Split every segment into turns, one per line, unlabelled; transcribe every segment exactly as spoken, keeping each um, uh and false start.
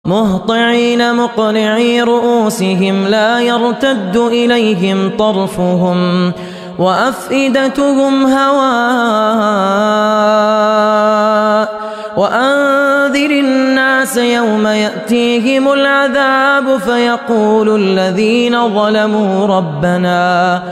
مهطعين مقنعي رؤوسهم لا يرتد إليهم طرفهم وأفئدتهم هواء وأنذر الناس يوم يأتيهم العذاب فيقول الذين ظلموا ربنا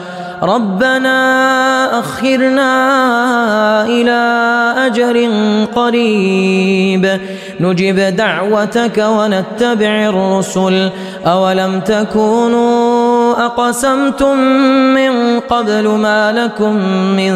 ربنا أخرنا إلى أجل قريب نجب دعوتك ونتبع الرسل أولم تكونوا أقسمتم من قبل ما لكم من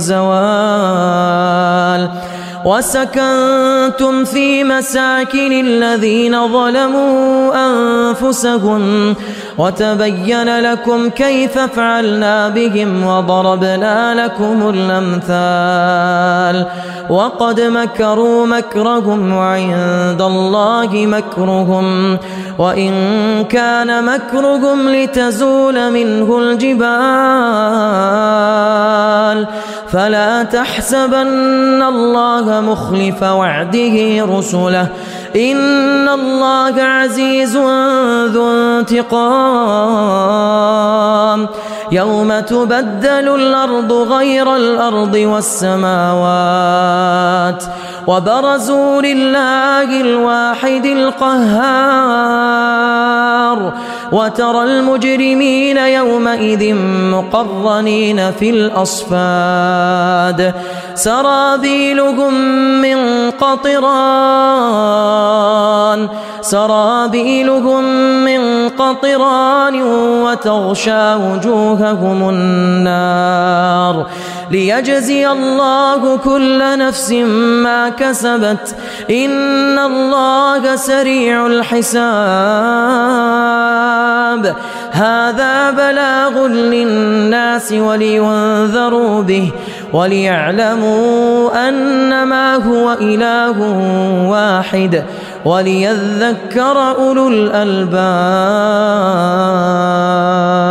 زوال وسكنتم في مساكن الذين ظلموا أنفسهم وتبين لكم كيف فعلنا بهم وضربنا لكم الأمثال وقد مكروا مكرهم وعند الله مكرهم وإن كان مكرهم لتزول منه الجبال فلا تحسبن الله مخلف وعده رسله إن الله عزيز ذو انتقام يوم تبدل الأرض غير الأرض والسماوات وبرزوا لله الواحد القهار وترى المجرمين يومئذ مقرنين في الأصفاد سرابيلهم من قطران سرابيلهم من قطران وتغشى وجوههم النار ليجزي الله كل نفس ما كسبت إن الله سريع الحساب هذا بلاغ للناس ولينذروا به وليعلموا أنما هو إله واحد وليذكر أولو الألباب.